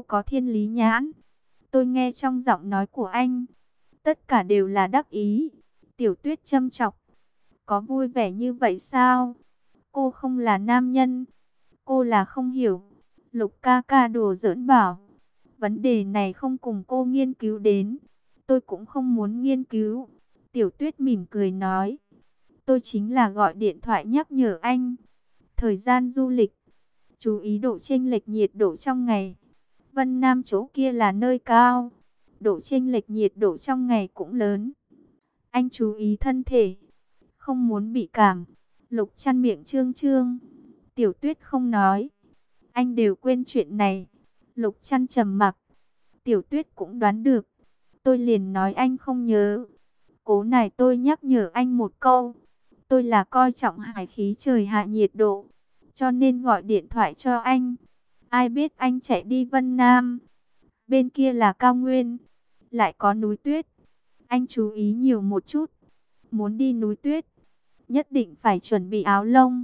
có thiên lý nhãn. Tôi nghe trong giọng nói của anh, tất cả đều là đắc ý. Tiểu Tuyết châm chọc, có vui vẻ như vậy sao? Cô không là nam nhân, cô là không hiểu. Lục ca ca đùa giỡn bảo, vấn đề này không cùng cô nghiên cứu đến, tôi cũng không muốn nghiên cứu. Tiểu Tuyết mỉm cười nói, tôi chính là gọi điện thoại nhắc nhở anh. Thời gian du lịch, chú ý độ chênh lệch nhiệt độ trong ngày. Vân Nam chỗ kia là nơi cao, độ chênh lệch nhiệt độ trong ngày cũng lớn. Anh chú ý thân thể, không muốn bị cảm. Lục Chăn miệng trương trương. Tiểu Tuyết không nói, anh đều quên chuyện này. Lục Chăn trầm mặc. Tiểu Tuyết cũng đoán được, tôi liền nói anh không nhớ. Cố này tôi nhắc nhở anh một câu, tôi là coi trọng hải khí trời hạ nhiệt độ, cho nên gọi điện thoại cho anh. Ai biết anh chạy đi Vân Nam, bên kia là cao nguyên, lại có núi tuyết. Anh chú ý nhiều một chút, muốn đi núi tuyết, nhất định phải chuẩn bị áo lông.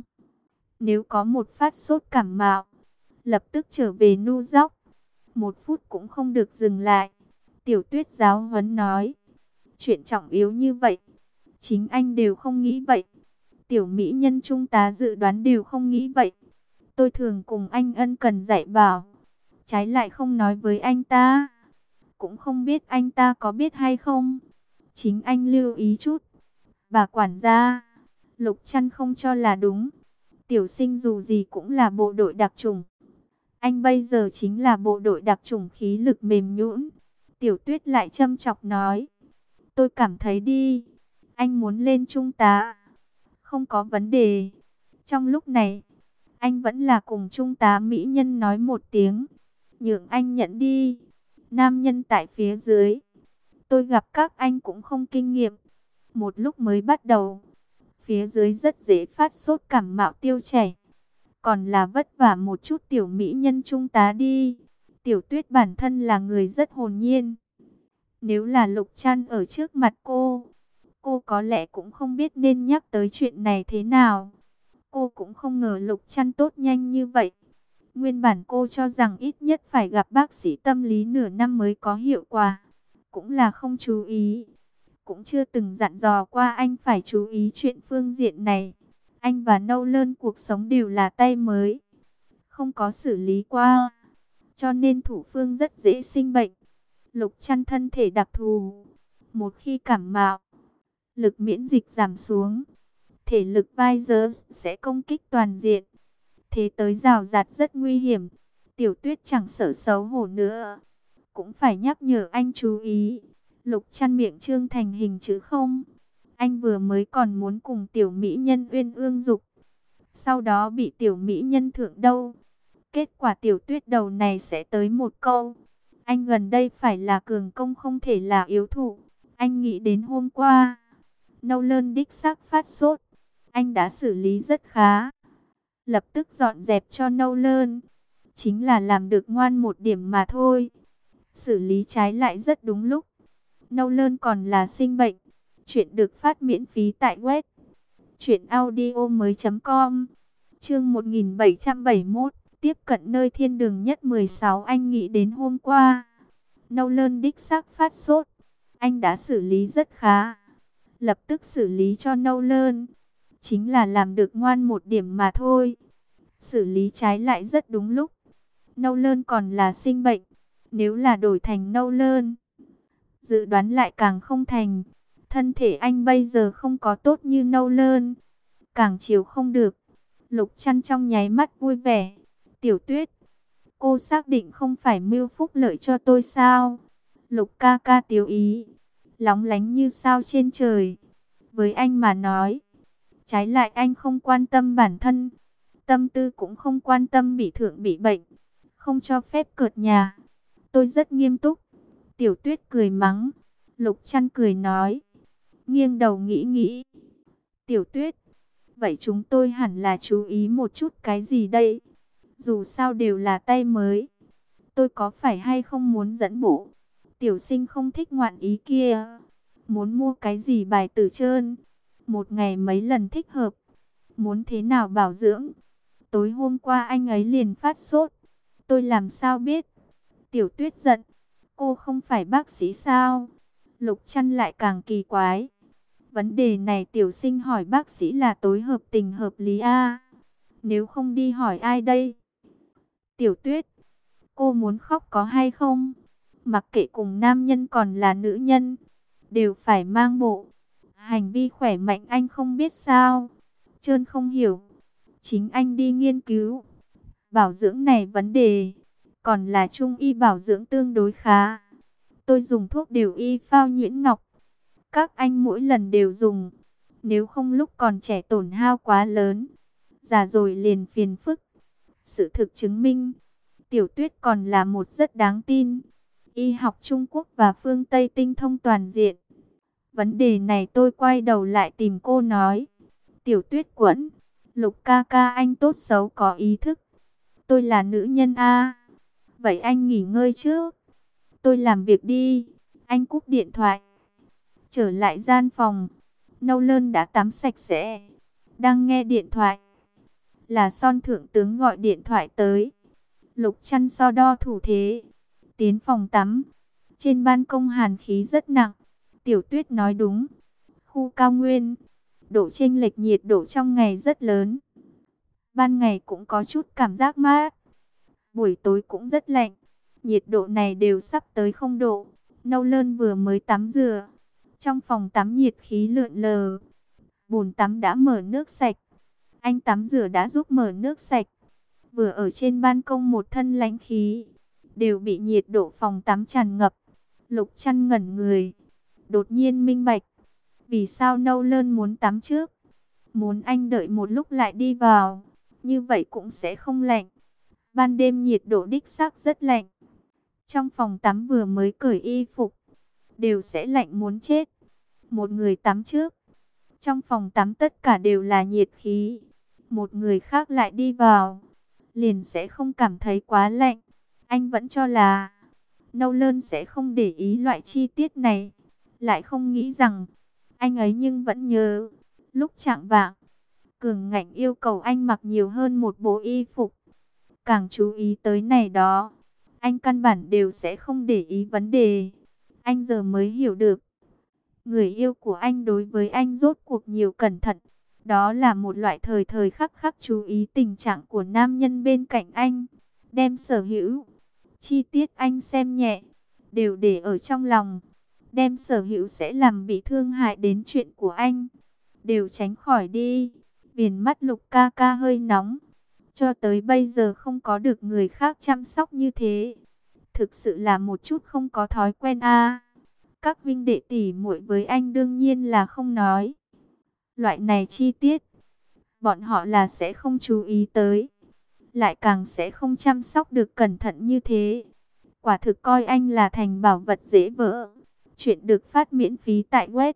Nếu có một phát sốt cảm mạo, lập tức trở về nu dóc, 1 phút cũng không được dừng lại. Tiểu Tuyết giáo huấn nói, chuyện trọng yếu như vậy, chính anh đều không nghĩ vậy. Tiểu mỹ nhân trung tá dự đoán đều không nghĩ vậy. Tôi thường cùng anh ân cần dạy bảo, trái lại không nói với anh ta. Cũng không biết anh ta có biết hay không. Chính anh lưu ý chút. Bà quản gia, Lục Chăn không cho là đúng. Tiểu Sinh dù gì cũng là bộ đội đặc chủng. Anh bây giờ chính là bộ đội đặc chủng khí lực mềm nhũn. Tiểu Tuyết lại châm chọc nói, tôi cảm thấy đi, anh muốn lên trung tá, không có vấn đề. Trong lúc này, anh vẫn là cùng trung tá mỹ nhân nói một tiếng, nhượng anh nhận đi. Nam nhân tại phía dưới, tôi gặp các anh cũng không kinh nghiệm. Một lúc mới bắt đầu, phía dưới rất dễ phát sốt cảm mạo tiêu chảy. Còn là vất vả một chút tiểu mỹ nhân trung tá đi. Tiểu Tuyết bản thân là người rất hồn nhiên. Nếu là Lục Chăn ở trước mặt cô có lẽ cũng không biết nên nhắc tới chuyện này thế nào. Cô cũng không ngờ Lục Chăn tốt nhanh như vậy. Nguyên bản cô cho rằng ít nhất phải gặp bác sĩ tâm lý nửa năm mới có hiệu quả. Cũng là không chú ý. Cũng chưa từng dặn dò qua anh phải chú ý chuyện phương diện này. Anh và Nâu Lơn cuộc sống đều là tay mới, không có xử lý qua, cho nên thủ phương rất dễ sinh bệnh. Lục Chăn thân thể đặc thù, một khi cảm mạo, lực miễn dịch giảm xuống, thể lực virus sẽ công kích toàn diện. Thế tới rào rạt rất nguy hiểm. Tiểu Tuyết chẳng sợ xấu hổ nữa, cũng phải nhắc nhở anh chú ý. Lục Chăn miệng trương thành hình chữ không. Anh vừa mới còn muốn cùng tiểu mỹ nhân uyên ương dục, sau đó bị tiểu mỹ nhân thượng đâu. Kết quả Tiểu Tuyết đầu này sẽ tới một câu, anh gần đây phải là cường công không thể là yếu thủ. Anh nghĩ đến hôm qua, Nâu Lơn đích xác phát sốt, anh đã xử lý rất khá, lập tức dọn dẹp cho Nâu Lơn, chính là làm được ngoan một điểm mà thôi. Xử lý trái lại rất đúng lúc, Nâu Lơn còn là sinh bệnh. Chuyện được phát miễn phí tại web truyệnaudiomoi.com. Chương 1771, tiếp cận nơi thiên đường nhất 16. Anh nghĩ đến hôm qua, Nâu Lơn đích xác phát sốt, anh đã xử lý rất khá, lập tức xử lý cho Nâu Lơn, chính là làm được ngoan một điểm mà thôi. Xử lý trái lại rất đúng lúc, Nâu Lơn còn là sinh bệnh. Nếu là đổi thành Nâu Lơn, dự đoán lại càng không thành. Thân thể anh bây giờ không có tốt như Nâu Lơn, càng chiều không được. Lục Chăn trong nháy mắt vui vẻ. Tiểu Tuyết, cô xác định không phải mưu phúc lợi cho tôi sao? Lục ca ca tiếu ý, lóng lánh như sao trên trời. Với anh mà nói, trái lại anh không quan tâm bản thân, tâm tư cũng không quan tâm bị thượng bị bệnh, không cho phép cợt nhà. Tôi rất nghiêm túc. Tiểu Tuyết cười mắng. Lục Chăn cười nói, nghiêng đầu nghĩ nghĩ. Tiểu Tuyết, vậy chúng tôi hẳn là chú ý một chút cái gì đây? Dù sao đều là tay mới, tôi có phải hay không muốn dẫn bộ? Tiểu Sinh không thích ngoạn ý kia. Muốn mua cái gì bài tử trơn, một ngày mấy lần thích hợp? Muốn thế nào bảo dưỡng? Tối hôm qua anh ấy liền phát sốt, tôi làm sao biết? Tiểu Tuyết giận, cô không phải bác sĩ sao? Lục Trăn lại càng kỳ quái. Vấn đề này tiểu sinh hỏi bác sĩ là tối hợp tình hợp lý a. Nếu không đi hỏi ai đây? Tiểu Tuyết, cô muốn khóc có hay không? Mặc kệ cùng nam nhân còn là nữ nhân, đều phải mang bộ. Hành vi khỏe mạnh anh không biết sao? Trơn không hiểu. Chính anh đi nghiên cứu. Bảo dưỡng này vấn đề, còn là trung y bảo dưỡng tương đối khá. Tôi dùng thuốc điều y phao nhuyễn ngọc. Các anh mỗi lần đều dùng. Nếu không lúc còn trẻ tổn hao quá lớn, già rồi liền phiền phức. Sự thực chứng minh, Tiểu Tuyết còn là một rất đáng tin. Y học Trung Quốc và phương Tây tinh thông toàn diện. Vấn đề này tôi quay đầu lại tìm cô nói. Tiểu Tuyết quẫn, Lục ca ca anh tốt xấu có ý thức. Tôi là nữ nhân a. Vậy anh nghỉ ngơi trước. Tôi làm việc đi. Anh cúp điện thoại. Trở lại gian phòng. Nâu Lơn đã tắm sạch sẽ. Đang nghe điện thoại. Là Son thượng tướng gọi điện thoại tới. Lục Trăn so đo thủ thế. Tiến phòng tắm. Trên ban công hàn khí rất nặng. Tiểu Tuyết nói đúng. Khu cao nguyên. Độ chênh lệch nhiệt độ trong ngày rất lớn. Ban ngày cũng có chút cảm giác mát. Buổi tối cũng rất lạnh. Nhiệt độ này đều sắp tới 0 độ. Nâu Lơn vừa mới tắm rửa. Trong phòng tắm nhiệt khí lượn lờ. Bồn tắm đã mở nước sạch. Anh tắm rửa đã giúp mở nước sạch. Vừa ở trên ban công một thân lãnh khí, đều bị nhiệt độ phòng tắm tràn ngập. Lục Trăn ngẩn người. Đột nhiên minh bạch. Vì sao Nâu Lơn muốn tắm trước? Muốn anh đợi một lúc lại đi vào. Như vậy cũng sẽ không lạnh. Ban đêm nhiệt độ đích xác rất lạnh. Trong phòng tắm vừa mới cởi y phục, đều sẽ lạnh muốn chết. Một người tắm trước. Trong phòng tắm tất cả đều là nhiệt khí. Một người khác lại đi vào, liền sẽ không cảm thấy quá lạnh. Anh vẫn cho là Nâu Lơn sẽ không để ý loại chi tiết này. Lại không nghĩ rằng anh ấy nhưng vẫn nhớ. Lúc chạng vạng, Cường Ngạnh yêu cầu anh mặc nhiều hơn một bộ y phục. Càng chú ý tới này đó, anh căn bản đều sẽ không để ý vấn đề. Anh giờ mới hiểu được, người yêu của anh đối với anh rốt cuộc nhiều cẩn thận. Đó là một loại thời thời khắc khắc chú ý tình trạng của nam nhân bên cạnh anh. Đem sở hữu chi tiết anh xem nhẹ, đều để ở trong lòng. Đem sở hữu sẽ làm bị thương hại đến chuyện của anh, đều tránh khỏi đi. Viền mắt Lục ca ca hơi nóng. Cho tới bây giờ không có được người khác chăm sóc như thế. Thực sự là một chút không có thói quen a. Các huynh đệ tỷ muội với anh đương nhiên là không nói. Loại này chi tiết, bọn họ là sẽ không chú ý tới. Lại càng sẽ không chăm sóc được cẩn thận như thế. Quả thực coi anh là thành bảo vật dễ vỡ. Chuyện được phát miễn phí tại web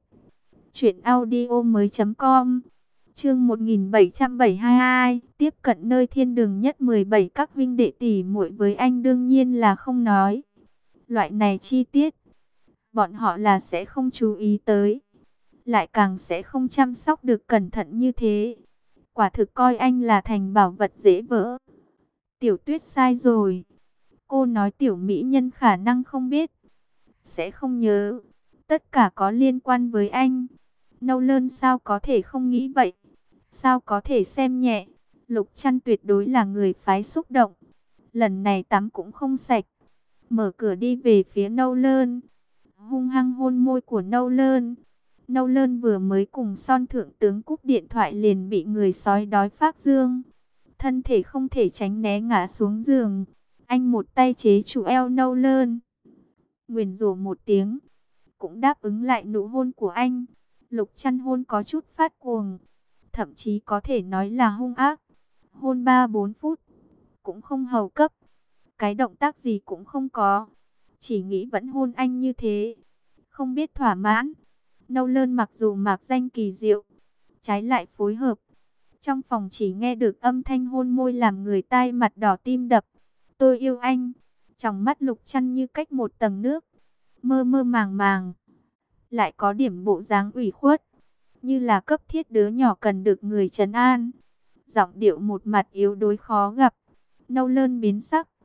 truyệnaudiomoi.com. Chương 1772, tiếp cận nơi thiên đường nhất 17. Các huynh đệ tỷ muội với anh đương nhiên là không nói. Loại này chi tiết, bọn họ là sẽ không chú ý tới. Lại càng sẽ không chăm sóc được cẩn thận như thế. Quả thực coi anh là thành bảo vật dễ vỡ. Tiểu Tuyết sai rồi. Cô nói tiểu mỹ nhân khả năng không biết, sẽ không nhớ. Tất cả có liên quan với anh. Nâu Lơn sao có thể không nghĩ vậy? Sao có thể xem nhẹ? Lục Trăn tuyệt đối là người phái xúc động. Lần này tắm cũng không sạch. Mở cửa đi về phía Nâu Lơn. Hung hăng hôn môi của Nâu Lơn. Nâu Lơn vừa mới cùng Son thượng tướng cúp điện thoại liền bị người sói đói phát dương. Thân thể không thể tránh né ngã xuống giường. Anh một tay chế trụ eo Nâu Lơn, nguyền rủa một tiếng, cũng đáp ứng lại nụ hôn của anh. Lục Trăn hôn có chút phát cuồng, thậm chí có thể nói là hung ác. Hôn 3-4 phút, cũng không hầu cấp. Cái động tác gì cũng không có. Chỉ nghĩ vẫn hôn anh như thế, không biết thỏa mãn. Nâu Lơn mặc dù mạc danh kỳ diệu, trái lại phối hợp. Trong phòng chỉ nghe được âm thanh hôn môi làm người tai mặt đỏ tim đập. Tôi yêu anh. Trong mắt Lục Trăn như cách một tầng nước, mơ mơ màng màng, lại có điểm bộ dáng ủy khuất, như là cấp thiết đứa nhỏ cần được người trấn an. Giọng điệu một mặt yếu đuối khó gặp. Nâu Lơn biến sắc.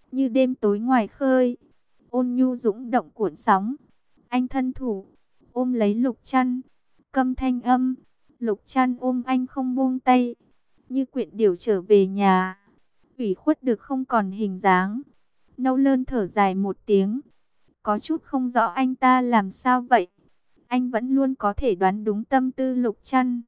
như đêm tối ngoài khơi, ôn nhu dũng động cuộn sóng. Anh thân thủ ôm lấy Lục Trăn, câm thanh âm. Lục Trăn ôm anh không buông tay, như quyện điểu trở về nhà, ủy khuất được không còn hình dáng. Nâu Lơn thở dài một tiếng, có chút không rõ anh ta làm sao vậy. Anh vẫn luôn có thể đoán đúng tâm tư Lục Trăn,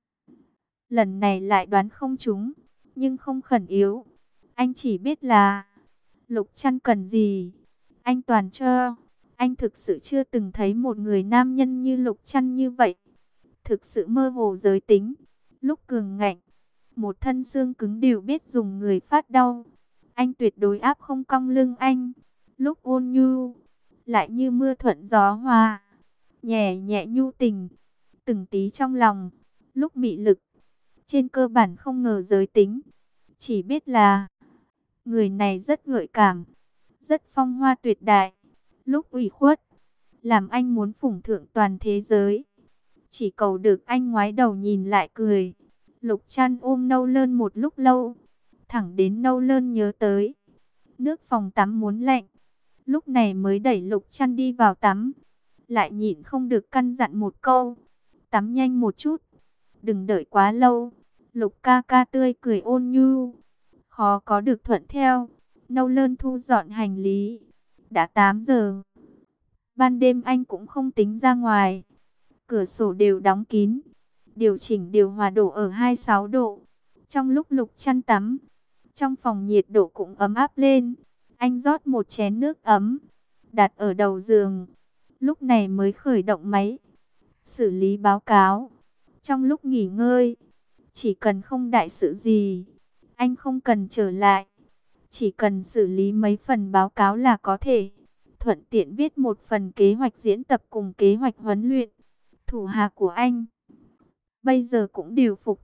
lần này lại đoán không trúng, nhưng không khẩn yếu. Anh chỉ biết là Lục Trăn cần gì, anh toàn cho. Anh thực sự chưa từng thấy một người nam nhân như Lục Trăn như vậy, thực sự mơ hồ giới tính. Lúc cường ngạnh, một thân xương cứng đều biết dùng người phát đau. Anh tuyệt đối áp không cong lưng anh. Lúc ôn nhu, lại như mưa thuận gió hòa, nhẹ nhẹ nhu tình, từng tí trong lòng. Lúc mị lực, trên cơ bản không ngờ giới tính, chỉ biết là người này rất gợi cảm, rất phong hoa tuyệt đại. Lúc ủy khuất, làm anh muốn phủng thượng toàn thế giới, chỉ cầu được anh ngoái đầu nhìn lại cười. Lục Trăn ôm Nâu Lơn một lúc lâu, thẳng đến Nâu Lơn nhớ tới nước phòng tắm muốn lạnh, lúc này mới đẩy Lục Trăn đi vào tắm. Lại nhịn không được căn dặn một câu, tắm nhanh một chút, đừng đợi quá lâu. Lục ca ca tươi cười ôn nhu, khó có được thuận theo. Nâu Lơn thu dọn hành lý, đã 8 giờ. Ban đêm anh cũng không tính ra ngoài, cửa sổ đều đóng kín, điều chỉnh điều hòa độ ở 26 độ. Trong lúc Lục Trăn tắm, trong phòng nhiệt độ cũng ấm áp lên. Anh rót một chén nước ấm, đặt ở đầu giường, lúc này mới khởi động máy, xử lý báo cáo. Trong lúc nghỉ ngơi, chỉ cần không đại sự gì, anh không cần trở lại, chỉ cần xử lý mấy phần báo cáo là có thể thuận tiện viết một phần kế hoạch diễn tập cùng kế hoạch huấn luyện. Thủ hạ của anh bây giờ cũng điều phục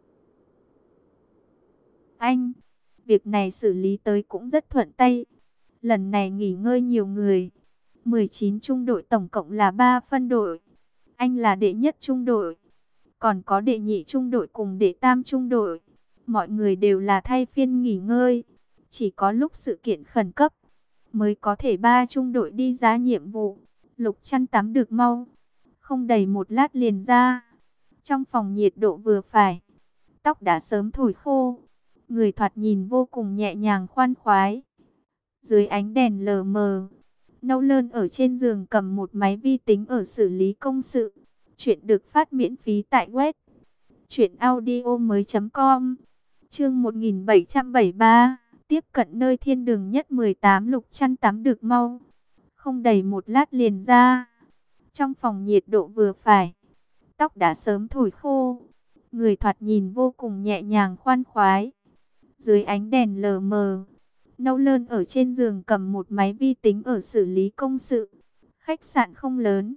anh, việc này xử lý tới cũng rất thuận tay. Lần này nghỉ ngơi nhiều người, 19 trung đội tổng cộng là 3 phân đội. Anh là đệ nhất trung đội, còn có đệ nhị trung đội cùng đệ tam trung đội. Mọi người đều là thay phiên nghỉ ngơi, chỉ có lúc sự kiện khẩn cấp mới có thể 3 trung đội đi ra nhiệm vụ. Lục Trăn tắm được mau, không đầy một lát liền ra. Trong phòng nhiệt độ vừa phải, tóc đã sớm thổi khô, người thoạt nhìn vô cùng nhẹ nhàng khoan khoái. Dưới ánh đèn lờ mờ, Nâu Lơn ở trên giường cầm một máy vi tính ở xử lý công sự. Chuyện được phát miễn phí tại web truyệnaudiomoi.com. Chương 1773, tiếp cận nơi thiên đường nhất 18. Lục Trăn tắm được mau, không đầy một lát liền ra. Trong phòng nhiệt độ vừa phải, tóc đã sớm thổi khô, người thoạt nhìn vô cùng nhẹ nhàng khoan khoái. Dưới ánh đèn lờ mờ, Nâu Lơn ở trên giường cầm một máy vi tính ở xử lý công sự. Khách sạn không lớn,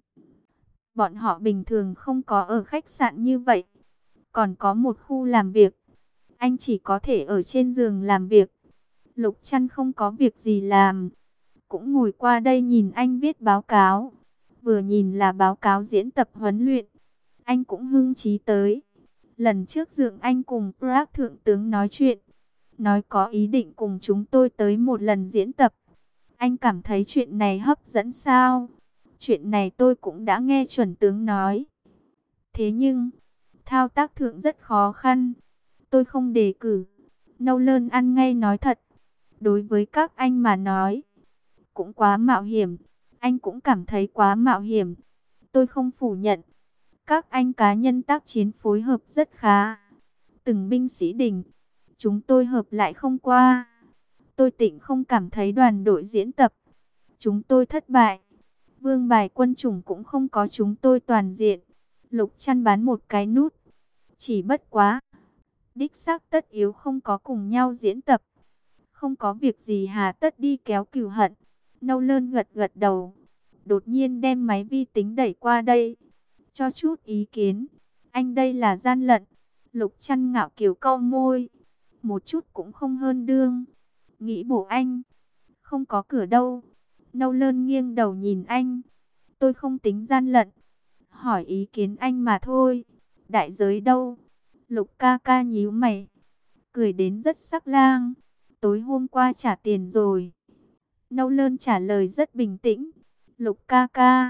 bọn họ bình thường không có ở khách sạn như vậy. Còn có một khu làm việc, anh chỉ có thể ở trên giường làm việc. Lục Trăn không có việc gì làm, cũng ngồi qua đây nhìn anh viết báo cáo. Vừa nhìn là báo cáo diễn tập huấn luyện, anh cũng hưng trí tới. Lần trước Dượng Anh cùng Prague Thượng tướng nói chuyện, nói có ý định cùng chúng tôi tới một lần diễn tập. Anh cảm thấy chuyện này hấp dẫn sao? Chuyện này tôi cũng đã nghe chuẩn tướng nói. Thế nhưng, thao tác thượng rất khó khăn. Tôi không đề cử. Nâu Lơn ăn ngay nói thật. Đối với các anh mà nói, cũng quá mạo hiểm. Anh cũng cảm thấy quá mạo hiểm. Tôi không phủ nhận. Các anh cá nhân tác chiến phối hợp rất khá. Từng binh sĩ đỉnh, chúng tôi hợp lại không qua. Tôi tịnh không cảm thấy đoàn đội diễn tập chúng tôi thất bại. Vương bài quân chủng cũng không có chúng tôi toàn diện. Lục Trăn bán một cái nút. Chỉ bất quá, đích xác tất yếu không có cùng nhau diễn tập. Không có việc gì hà tất đi kéo cừu hận. Nâu Lơn gật gật đầu, đột nhiên đem máy vi tính đẩy qua đây, cho chút ý kiến. Anh đây là gian lận. Lục Trăn ngạo kiều cau môi, một chút cũng không hơn đương. Nghĩ bổ anh, không có cửa đâu. Nâu Lơn nghiêng đầu nhìn anh. Tôi không tính gian lận, hỏi ý kiến anh mà thôi. Đại giới đâu? Lục ca ca nhíu mày, cười đến rất sắc lang. Tối hôm qua trả tiền rồi. Nâu Lơn trả lời rất bình tĩnh. Lục ca ca,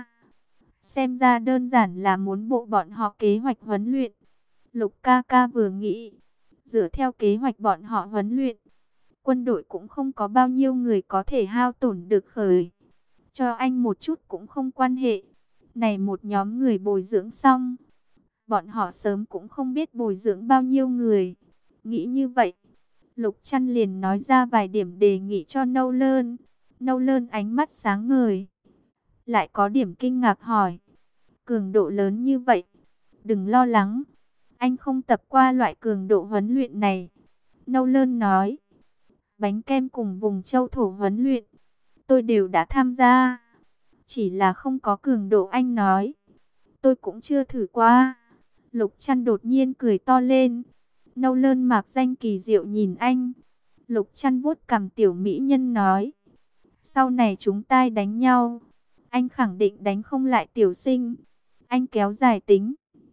xem ra đơn giản là muốn bộ bọn họ kế hoạch huấn luyện. Lục ca ca vừa nghĩ, dựa theo kế hoạch bọn họ huấn luyện, quân đội cũng không có bao nhiêu người có thể hao tổn được khởi. Cho anh một chút cũng không quan hệ. Này một nhóm người bồi dưỡng xong, bọn họ sớm cũng không biết bồi dưỡng bao nhiêu người. Nghĩ như vậy, Lục Trăn liền nói ra vài điểm đề nghị cho Nâu Lơn. Nâu Lơn ánh mắt sáng ngời, lại có điểm kinh ngạc hỏi. Cường độ lớn như vậy, đừng lo lắng. Anh không tập qua loại cường độ huấn luyện này. Nâu Lơn nói. Bánh kem cùng vùng châu thổ huấn luyện, tôi đều đã tham gia. Chỉ là không có cường độ anh nói. Tôi cũng chưa thử qua. Lục Trăn đột nhiên cười to lên. Nâu Lơn mạc danh kỳ diệu nhìn anh. Lục Trăn vuốt cằm tiểu mỹ nhân nói. Sau này chúng ta đánh nhau, anh khẳng định đánh không lại tiểu sinh. Anh kéo dài tính,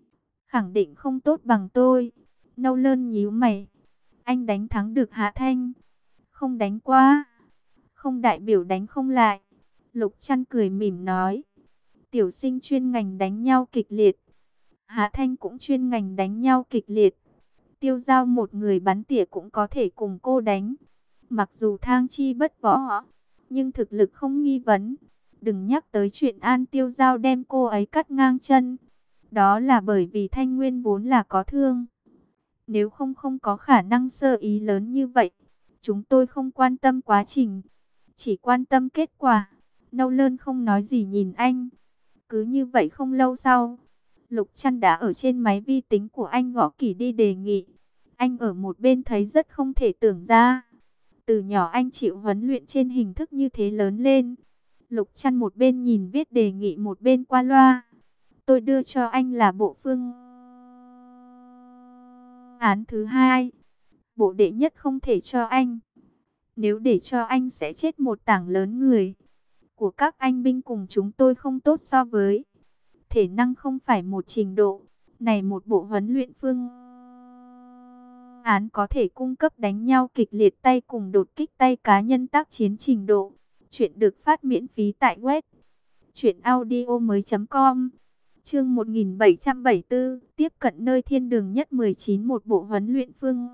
khẳng định không tốt bằng tôi. Nâu Lơn nhíu mày. Anh đánh thắng được Hạ Thanh, không đánh qua, không đại biểu đánh không lại. Lục Trăn cười mỉm nói. Tiểu sinh chuyên ngành đánh nhau kịch liệt, Hạ Thanh cũng chuyên ngành đánh nhau kịch liệt. Tiêu Giao một người bắn tỉa cũng có thể cùng cô đánh. Mặc dù thang chi bất võ, nhưng thực lực không nghi vấn. Đừng nhắc tới chuyện An Tiêu Giao đem cô ấy cắt ngang chân. Đó là bởi vì Thanh Nguyên vốn là có thương. Nếu không có khả năng sơ ý lớn như vậy. Chúng tôi không quan tâm quá trình, chỉ quan tâm kết quả. Nâu Lơn không nói gì nhìn anh. Cứ như vậy không lâu sau, Lục Trăn đã ở trên máy vi tính của anh gõ kỹ đi đề nghị. Anh ở một bên thấy rất không thể tưởng ra. Từ nhỏ anh chịu huấn luyện trên hình thức như thế lớn lên. Lục Trăn một bên nhìn viết đề nghị một bên qua loa. Tôi đưa cho anh là bộ phương án thứ hai. Bộ đệ nhất không thể cho anh. Nếu để cho anh sẽ chết một tảng lớn người. Của các anh binh cùng chúng tôi không tốt so với. Thể năng không phải một trình độ. Này một bộ huấn luyện phương án có thể cung cấp đánh nhau kịch liệt tay cùng đột kích tay cá nhân tác chiến trình độ. Chuyện được phát miễn phí tại web truyệnaudiomoi.com. Chương 1774, tiếp cận nơi thiên đường nhất 19. Một bộ huấn luyện phương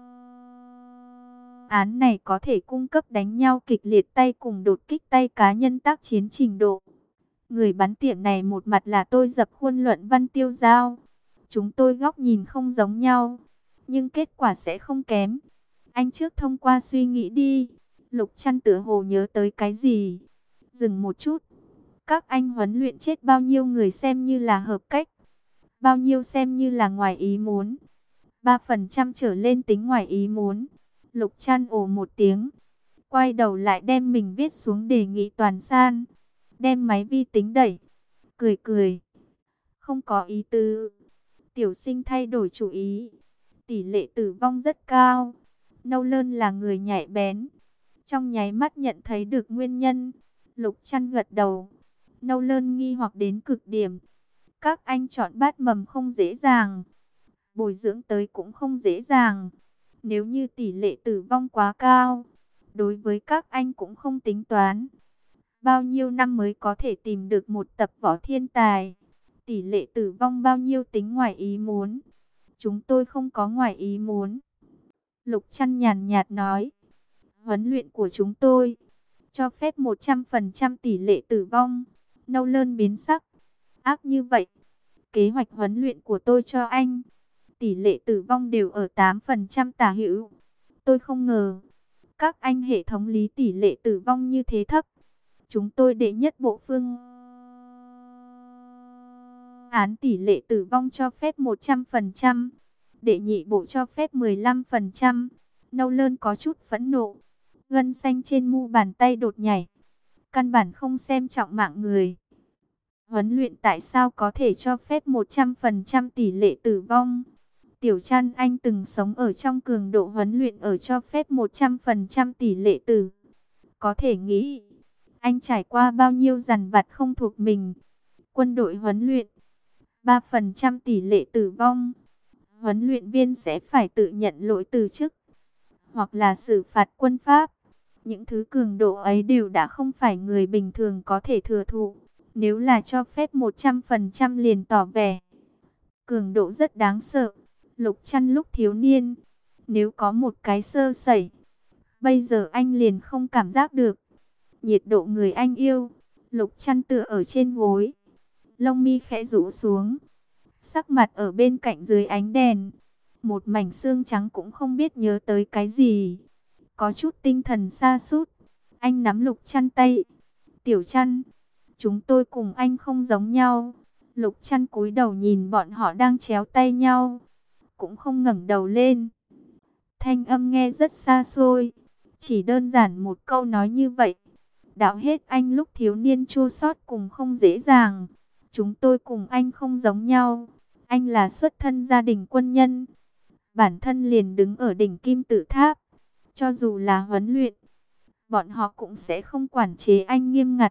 án này có thể cung cấp đánh nhau kịch liệt tay cùng đột kích tay cá nhân tác chiến trình độ. Người bắn tỉa này một mặt là tôi dập khuôn Luận Văn Tiêu Giao. Chúng tôi góc nhìn không giống nhau, nhưng kết quả sẽ không kém. Anh trước thông qua suy nghĩ đi. Lục Trăn tựa hồ nhớ tới cái gì. Dừng một chút. Các anh huấn luyện chết bao nhiêu người xem như là hợp cách, bao nhiêu xem như là ngoài ý muốn? 3% trở lên tính ngoài ý muốn. Lục Trăn ồ một tiếng, quay đầu lại đem mình viết xuống đề nghị toàn san, đem máy vi tính đẩy, cười cười. Không có ý tứ. Tiểu sinh thay đổi chủ ý. Tỷ lệ tử vong rất cao. Nâu Lơn là người nhạy bén, trong nháy mắt nhận thấy được nguyên nhân. Lục Trăn gật đầu. Nâu Lơn nghi hoặc đến cực điểm. Các anh chọn bát mầm không dễ dàng, bồi dưỡng tới cũng không dễ dàng. Nếu như tỷ lệ tử vong quá cao, đối với các anh cũng không tính toán. Bao nhiêu năm mới có thể tìm được một tập võ thiên tài? Tỷ lệ tử vong bao nhiêu tính ngoài ý muốn? Chúng tôi không có ngoài ý muốn. Lục Trăn nhàn nhạt nói. Huấn luyện của chúng tôi cho phép 100% tỷ lệ tử vong. Nâu Lơn biến sắc. Ác như vậy. Kế hoạch huấn luyện của tôi cho anh, tỷ lệ tử vong đều ở 8% tả hữu. Tôi không ngờ các anh hệ thống lý tỷ lệ tử vong như thế thấp. Chúng tôi đệ nhất bộ phương án tỷ lệ tử vong cho phép 100%, đệ nhị bộ cho phép 15%. Nâu Lơn có chút phẫn nộ, gân xanh trên mu bàn tay đột nhảy. Căn bản không xem trọng mạng người. Huấn luyện tại sao có thể cho phép 100% tỷ lệ tử vong? Tiểu Trăn, anh từng sống ở trong cường độ huấn luyện ở cho phép 100% tỷ lệ tử. Có thể nghĩ, anh trải qua bao nhiêu dằn vặt không thuộc mình. Quân đội huấn luyện, 3% tỷ lệ tử vong. Huấn luyện viên sẽ phải tự nhận lỗi từ chức, hoặc là xử phạt quân pháp. Những thứ cường độ ấy đều đã không phải người bình thường có thể thừa thụ. Nếu là cho phép 100% liền tỏ vẻ. Cường độ rất đáng sợ. Lục Trăn lúc thiếu niên, nếu có một cái sơ sẩy, bây giờ anh liền không cảm giác được nhiệt độ người anh yêu. Lục Trăn tựa ở trên gối, lông mi khẽ rũ xuống, sắc mặt ở bên cạnh dưới ánh đèn, một mảnh xương trắng cũng không biết nhớ tới cái gì, có chút tinh thần sa sút. Anh nắm Lục Trăn tay. Tiểu Trăn, chúng tôi cùng anh không giống nhau. Lục Trăn cúi đầu nhìn bọn họ đang chéo tay nhau, cũng không ngẩng đầu lên. Thanh âm nghe rất xa xôi, chỉ đơn giản một câu nói như vậy, đạo hết anh lúc thiếu niên chua xót cùng không dễ dàng. Chúng tôi cùng anh không giống nhau. Anh là xuất thân gia đình quân nhân, bản thân liền đứng ở đỉnh kim tự tháp. Cho dù là huấn luyện, bọn họ cũng sẽ không quản chế anh nghiêm ngặt,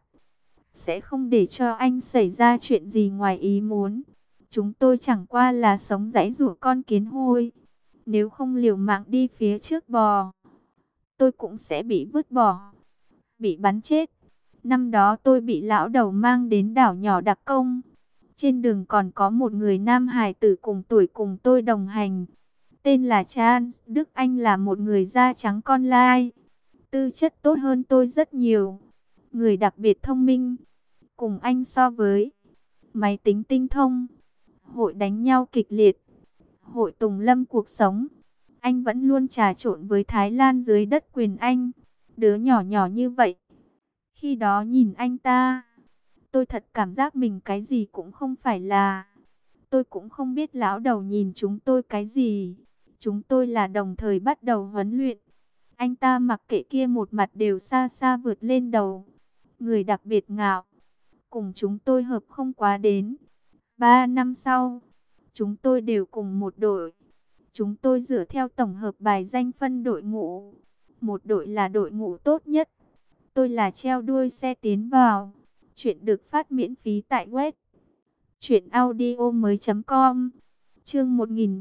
sẽ không để cho anh xảy ra chuyện gì ngoài ý muốn. Chúng tôi chẳng qua là sống giãy giụa con kiến hôi. Nếu không liều mạng đi phía trước bò, tôi cũng sẽ bị vứt bỏ, bị bắn chết. Năm đó tôi bị lão đầu mang đến đảo nhỏ đặc công. Trên đường còn có một người nam hài tử cùng tuổi cùng tôi đồng hành. Tên là Chance Đức, anh là một người da trắng con lai. Tư chất tốt hơn tôi rất nhiều. Người đặc biệt thông minh. Cùng anh so với, máy tính tinh thông, hội đánh nhau kịch liệt, hội tùng lâm cuộc sống. Anh vẫn luôn trà trộn với Thái Lan dưới đất quyền Anh. Đứa nhỏ nhỏ như vậy. Khi đó nhìn anh ta, tôi thật cảm giác mình cái gì cũng không phải là. Tôi cũng không biết lão đầu nhìn chúng tôi cái gì. Chúng tôi là đồng thời bắt đầu huấn luyện. Anh ta mặc kệ kia một mặt đều xa xa vượt lên đầu. Người đặc biệt ngạo. Cùng chúng tôi hợp không quá đến 3 năm sau, chúng tôi đều cùng một đội. Chúng tôi dựa theo tổng hợp bài danh phân đội ngũ. Một đội là đội ngũ tốt nhất. Tôi là treo đuôi xe tiến vào. Chuyện được phát miễn phí tại web truyệnaudiomoi.com. Chương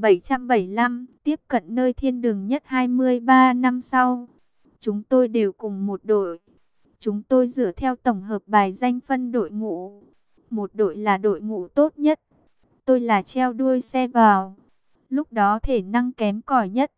1775, tiếp cận nơi thiên đường nhất. 23 năm sau, chúng tôi đều cùng một đội. Chúng tôi dựa theo tổng hợp bài danh phân đội ngũ. Một đội là đội ngũ tốt nhất. Tôi là treo đuôi xe vào. Lúc đó thể năng kém cỏi nhất.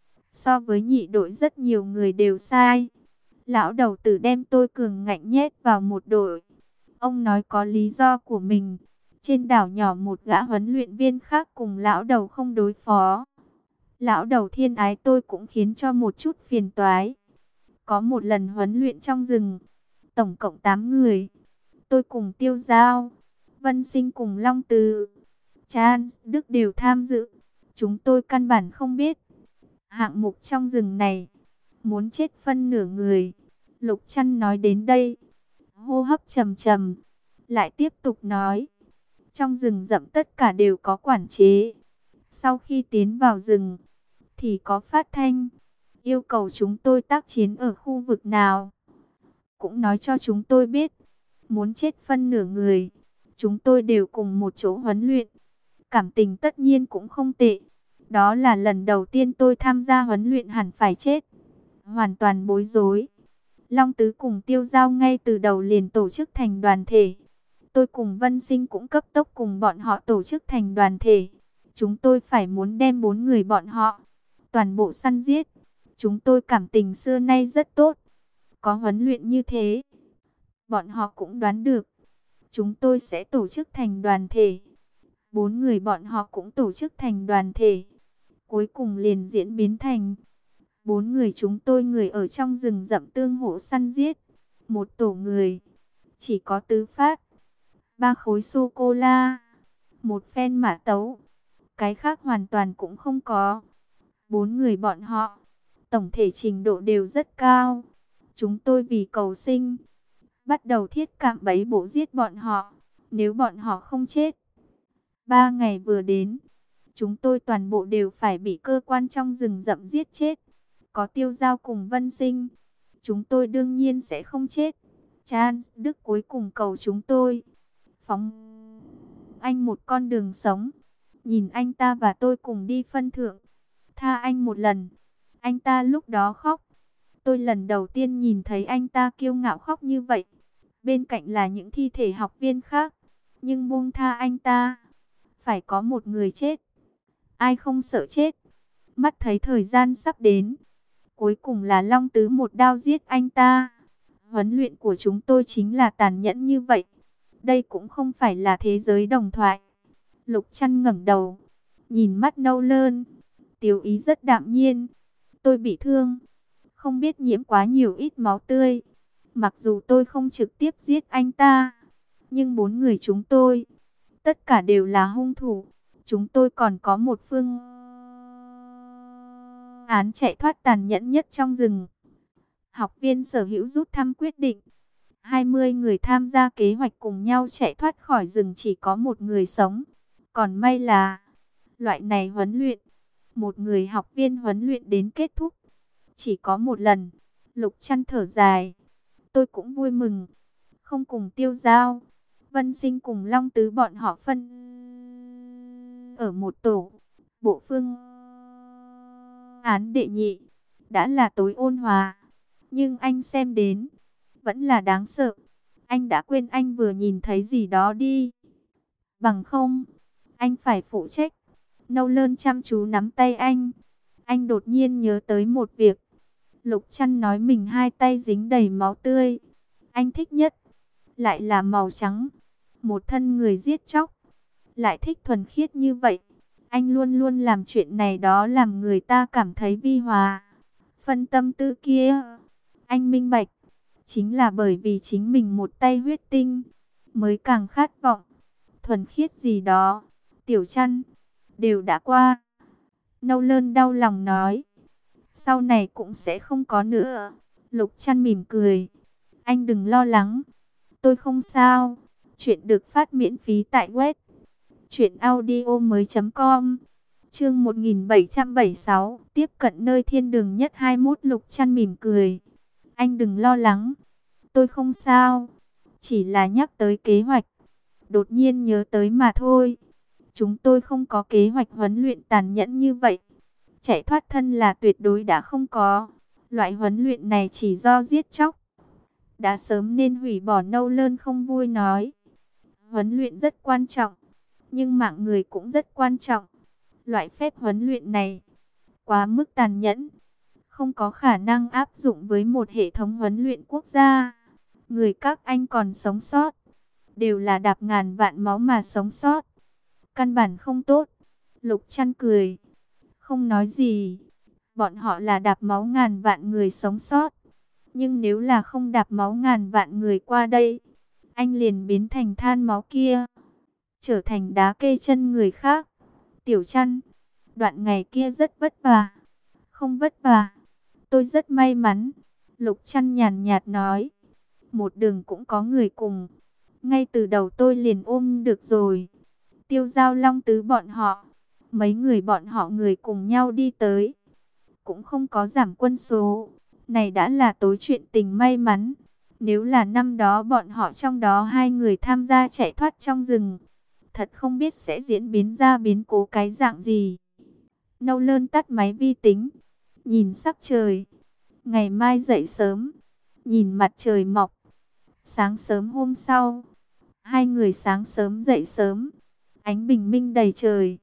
So với nhị đội rất nhiều người đều sai. Lão đầu tử đem tôi cường ngạnh nhét vào một đội. Ông nói có lý do của mình. Trên đảo nhỏ một gã huấn luyện viên khác cùng lão đầu không đối phó. Lão đầu thiên ái tôi cũng khiến cho một chút phiền toái. Có một lần huấn luyện trong rừng, tổng cộng 8 người. Tôi cùng Tiêu Giao, Vân Sinh cùng Long Từ, Chance Đức đều tham dự. Chúng tôi căn bản không biết hạng mục trong rừng này muốn chết phân nửa người. Lục Trăn nói đến đây, hô hấp trầm trầm, lại tiếp tục nói. Trong rừng rậm tất cả đều có quản chế. Sau khi tiến vào rừng thì có phát thanh yêu cầu chúng tôi tác chiến ở khu vực nào. Cũng nói cho chúng tôi biết, muốn chết phân nửa người. Chúng tôi đều cùng một chỗ huấn luyện. Cảm tình tất nhiên cũng không tệ. Đó là lần đầu tiên tôi tham gia huấn luyện hẳn phải chết. Hoàn toàn bối rối. Long Tứ cùng Tiêu Giao ngay từ đầu liền tổ chức thành đoàn thể. Tôi cùng Vân Sinh cũng cấp tốc cùng bọn họ tổ chức thành đoàn thể. Chúng tôi phải muốn đem 4 người bọn họ toàn bộ săn giết. Chúng tôi cảm tình xưa nay rất tốt. Có huấn luyện như thế, bọn họ cũng đoán được chúng tôi sẽ tổ chức thành đoàn thể. 4 người bọn họ cũng tổ chức thành đoàn thể. Cuối cùng liền diễn biến thành 4 người chúng tôi, người ở trong rừng rậm tương hỗ săn giết. Một tổ người chỉ có tứ phát, 3 khối sô-cô-la, một phen mã tấu. Cái khác hoàn toàn cũng không có. 4 người bọn họ tổng thể trình độ đều rất cao. Chúng tôi vì cầu sinh, bắt đầu thiết cạm bẫy bộ giết bọn họ. Nếu bọn họ không chết, 3 ngày vừa đến, chúng tôi toàn bộ đều phải bị cơ quan trong rừng rậm giết chết. Có Tiêu Giao cùng Vân Sinh, chúng tôi đương nhiên sẽ không chết. Chance Đức cuối cùng cầu chúng tôi phóng anh một con đường sống. Nhìn anh ta và tôi cùng đi phân thượng, tha anh một lần. Anh ta lúc đó khóc. Tôi lần đầu tiên nhìn thấy anh ta kiêu ngạo khóc như vậy. Bên cạnh là những thi thể học viên khác. Nhưng buông tha anh ta. Phải có một người chết. Ai không sợ chết. Mắt thấy thời gian sắp đến. Cuối cùng là Long Tứ một đao giết anh ta. Huấn luyện của chúng tôi chính là tàn nhẫn như vậy. Đây cũng không phải là thế giới đồng thoại. Lục Trăn ngẩng đầu. Nhìn mắt nâu lơn. Tiếu ý rất đạm nhiên. Tôi bị thương. Không biết nhiễm quá nhiều ít máu tươi. Mặc dù tôi không trực tiếp giết anh ta. Nhưng 4 người chúng tôi. Tất cả đều là hung thủ. Chúng tôi còn có một phương án chạy thoát tàn nhẫn nhất trong rừng. Học viên sở hữu rút thăm quyết định. 20 người tham gia kế hoạch cùng nhau chạy thoát khỏi rừng, chỉ có một người sống. Còn may là loại này huấn luyện, một người học viên huấn luyện đến kết thúc chỉ có một lần. Lục Trăn thở dài. Tôi cũng vui mừng. Không cùng Tiêu Giao, Vân Sinh cùng Long Tứ bọn họ phân ở một tổ. Bộ phương án đệ nhị đã là tối ôn hòa. Nhưng anh xem đến vẫn là đáng sợ. Anh đã quên anh vừa nhìn thấy gì đó đi. Bằng không, anh phải phụ trách. Nâu Lơn chăm chú nắm tay anh. Anh đột nhiên nhớ tới một việc. Lục Trăn nói mình hai tay dính đầy máu tươi. Anh thích nhất lại là màu trắng. Một thân người giết chóc, lại thích thuần khiết như vậy. Anh luôn luôn làm chuyện này đó làm người ta cảm thấy vi hòa. Phân tâm tư kia, anh minh bạch. Chính là bởi vì chính mình một tay huyết tinh, mới càng khát vọng. Thuần khiết gì đó, Tiểu Trăn, đều đã qua. Nâu Lơn đau lòng nói. Sau này cũng sẽ không có nữa. Lục Trăn mỉm cười. Anh đừng lo lắng. Tôi không sao. Chuyện được phát miễn phí tại web truyệnaudiomoi.com. Chương 1776, tiếp cận nơi thiên đường nhất 21. Lục Trăn mỉm cười. Anh đừng lo lắng. Tôi không sao. Chỉ là nhắc tới kế hoạch, đột nhiên nhớ tới mà thôi. Chúng tôi không có kế hoạch huấn luyện tàn nhẫn như vậy. Chạy thoát thân là tuyệt đối đã không có. Loại huấn luyện này chỉ do giết chóc. Đã sớm nên hủy bỏ. Nâu Lơn không vui nói. Huấn luyện rất quan trọng, nhưng mạng người cũng rất quan trọng. Loại phép huấn luyện này quá mức tàn nhẫn, không có khả năng áp dụng với một hệ thống huấn luyện quốc gia. Người các anh còn sống sót, đều là đạp ngàn vạn máu mà sống sót. Căn bản không tốt. Lục Trăn cười, không nói gì. Bọn họ là đạp máu ngàn vạn người sống sót. Nhưng nếu là không đạp máu ngàn vạn người qua đây, anh liền biến thành than máu kia, trở thành đá kê chân người khác. Tiểu Trăn, đoạn ngày kia rất vất vả. Không vất vả, tôi rất may mắn. Lục Trăn nhàn nhạt nói. Một đường cũng có người cùng. Ngay từ đầu tôi liền ôm được rồi. Tiêu Giao, Long Tứ bọn họ, mấy người bọn họ người cùng nhau đi tới, cũng không có giảm quân số. Này đã là tối chuyện tình may mắn. Nếu là năm đó bọn họ trong đó 2 người tham gia chạy thoát trong rừng, thật không biết sẽ diễn biến ra biến cố cái dạng gì. Nâu Lơn tắt máy vi tính, nhìn sắc trời. Ngày mai dậy sớm, nhìn mặt trời mọc. Sáng sớm hôm sau, 2 người sáng sớm dậy sớm, ánh bình minh đầy trời.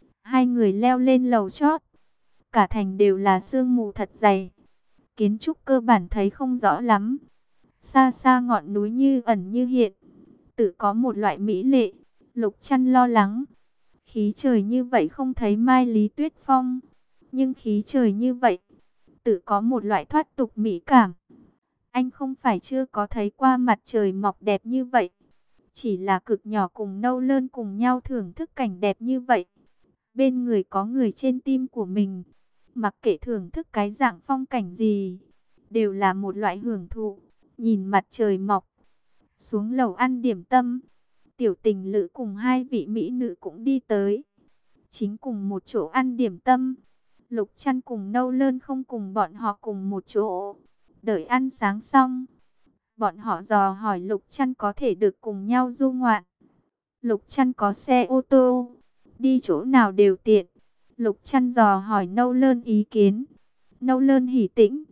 2 người leo lên lầu chót. Cả thành đều là sương mù thật dày. Kiến trúc cơ bản thấy không rõ lắm. Xa xa ngọn núi như ẩn như hiện, tự có một loại mỹ lệ. Lục Trăn lo lắng. Khí trời như vậy không thấy Mai Lý Tuyết Phong, nhưng khí trời như vậy, tự có một loại thoát tục mỹ cảm. Anh không phải chưa có thấy qua mặt trời mọc đẹp như vậy. Chỉ là cực nhỏ cùng Nâu Lơn cùng nhau thưởng thức cảnh đẹp như vậy. Bên người có người trên tim của mình. Mặc kệ thưởng thức cái dạng phong cảnh gì, đều là một loại hưởng thụ. Nhìn mặt trời mọc, xuống lầu ăn điểm tâm. Tiểu Tình Lữ cùng 2 vị mỹ nữ cũng đi tới, chính cùng một chỗ ăn điểm tâm. Lục Trăn cùng Nâu Lơn không cùng bọn họ cùng một chỗ. Đợi ăn sáng xong, bọn họ dò hỏi Lục Trăn có thể được cùng nhau du ngoạn. Lục Trăn có xe ô tô, đi chỗ nào đều tiện. Lục Trăn dò hỏi Nâu Lơn ý kiến. Nâu Lơn hỉ tĩnh,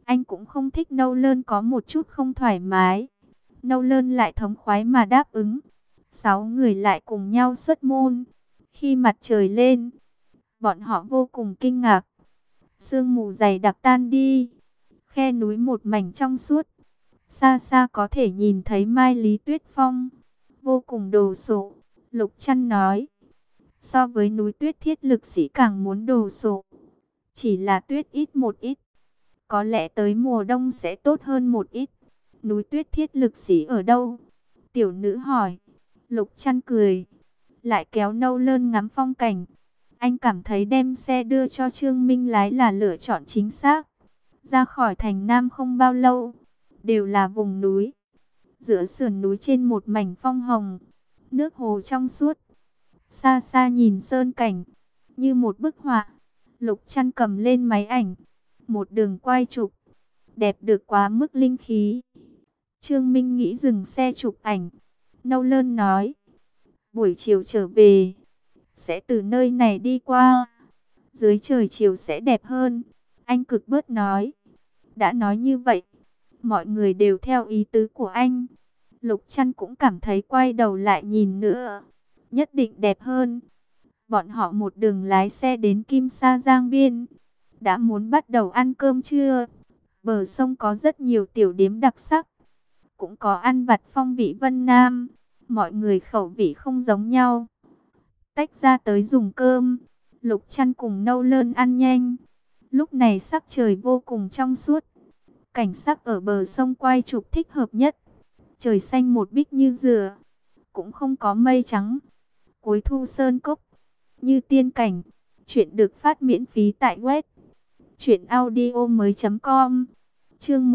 Anh cũng không thích Nâu Lơn có một chút không thoải mái. Nâu Lơn lại thống khoái mà đáp ứng. 6 người lại cùng nhau xuất môn. Khi mặt trời lên, bọn họ vô cùng kinh ngạc. Sương mù dày đặc tan đi. Khe núi một mảnh trong suốt. Xa xa có thể nhìn thấy Mai Lý Tuyết Phong. Vô cùng đồ sộ. Lục Trăn nói. So với núi tuyết thiết lực sĩ càng muốn đồ sộ. Chỉ là tuyết ít một ít. Có lẽ tới mùa đông sẽ tốt hơn một ít. Núi tuyết thiết lực sĩ ở đâu? Tiểu nữ hỏi. Lục Trăn cười. Lại kéo Nâu Lơn ngắm phong cảnh. Anh cảm thấy đem xe đưa cho Trương Minh lái là lựa chọn chính xác. Ra khỏi thành Nam không bao lâu. Đều là vùng núi. Giữa sườn núi trên một mảnh phong hồng. Nước hồ trong suốt. Xa xa nhìn sơn cảnh. Như một bức họa. Lục Trăn cầm lên máy ảnh. Một đường quay chụp. Đẹp được quá mức linh khí. Trương Minh nghĩ dừng xe chụp ảnh. Nâu Lơn nói. Buổi chiều trở về. Sẽ từ nơi này đi qua. Dưới trời chiều sẽ đẹp hơn. Anh cực bớt nói. Đã nói như vậy. Mọi người đều theo ý tứ của anh. Lục Trăn cũng cảm thấy quay đầu lại nhìn nữa. Nhất định đẹp hơn. Bọn họ một đường lái xe đến Kim Sa Giang Biên. Đã muốn bắt đầu ăn cơm trưa. Bờ sông có rất nhiều tiểu điếm đặc sắc. Cũng có ăn vặt phong vị Vân Nam. Mọi người khẩu vị không giống nhau. Tách ra tới dùng cơm. Lục Trăn cùng Nâu Lơn ăn nhanh. Lúc này sắc trời vô cùng trong suốt. Cảnh sắc ở bờ sông quay chụp thích hợp nhất. Trời xanh một bích như dừa. Cũng không có mây trắng. Cuối thu sơn cốc. Như tiên cảnh. Chuyện được phát miễn phí tại web truyệnaudiomoi.com. Chương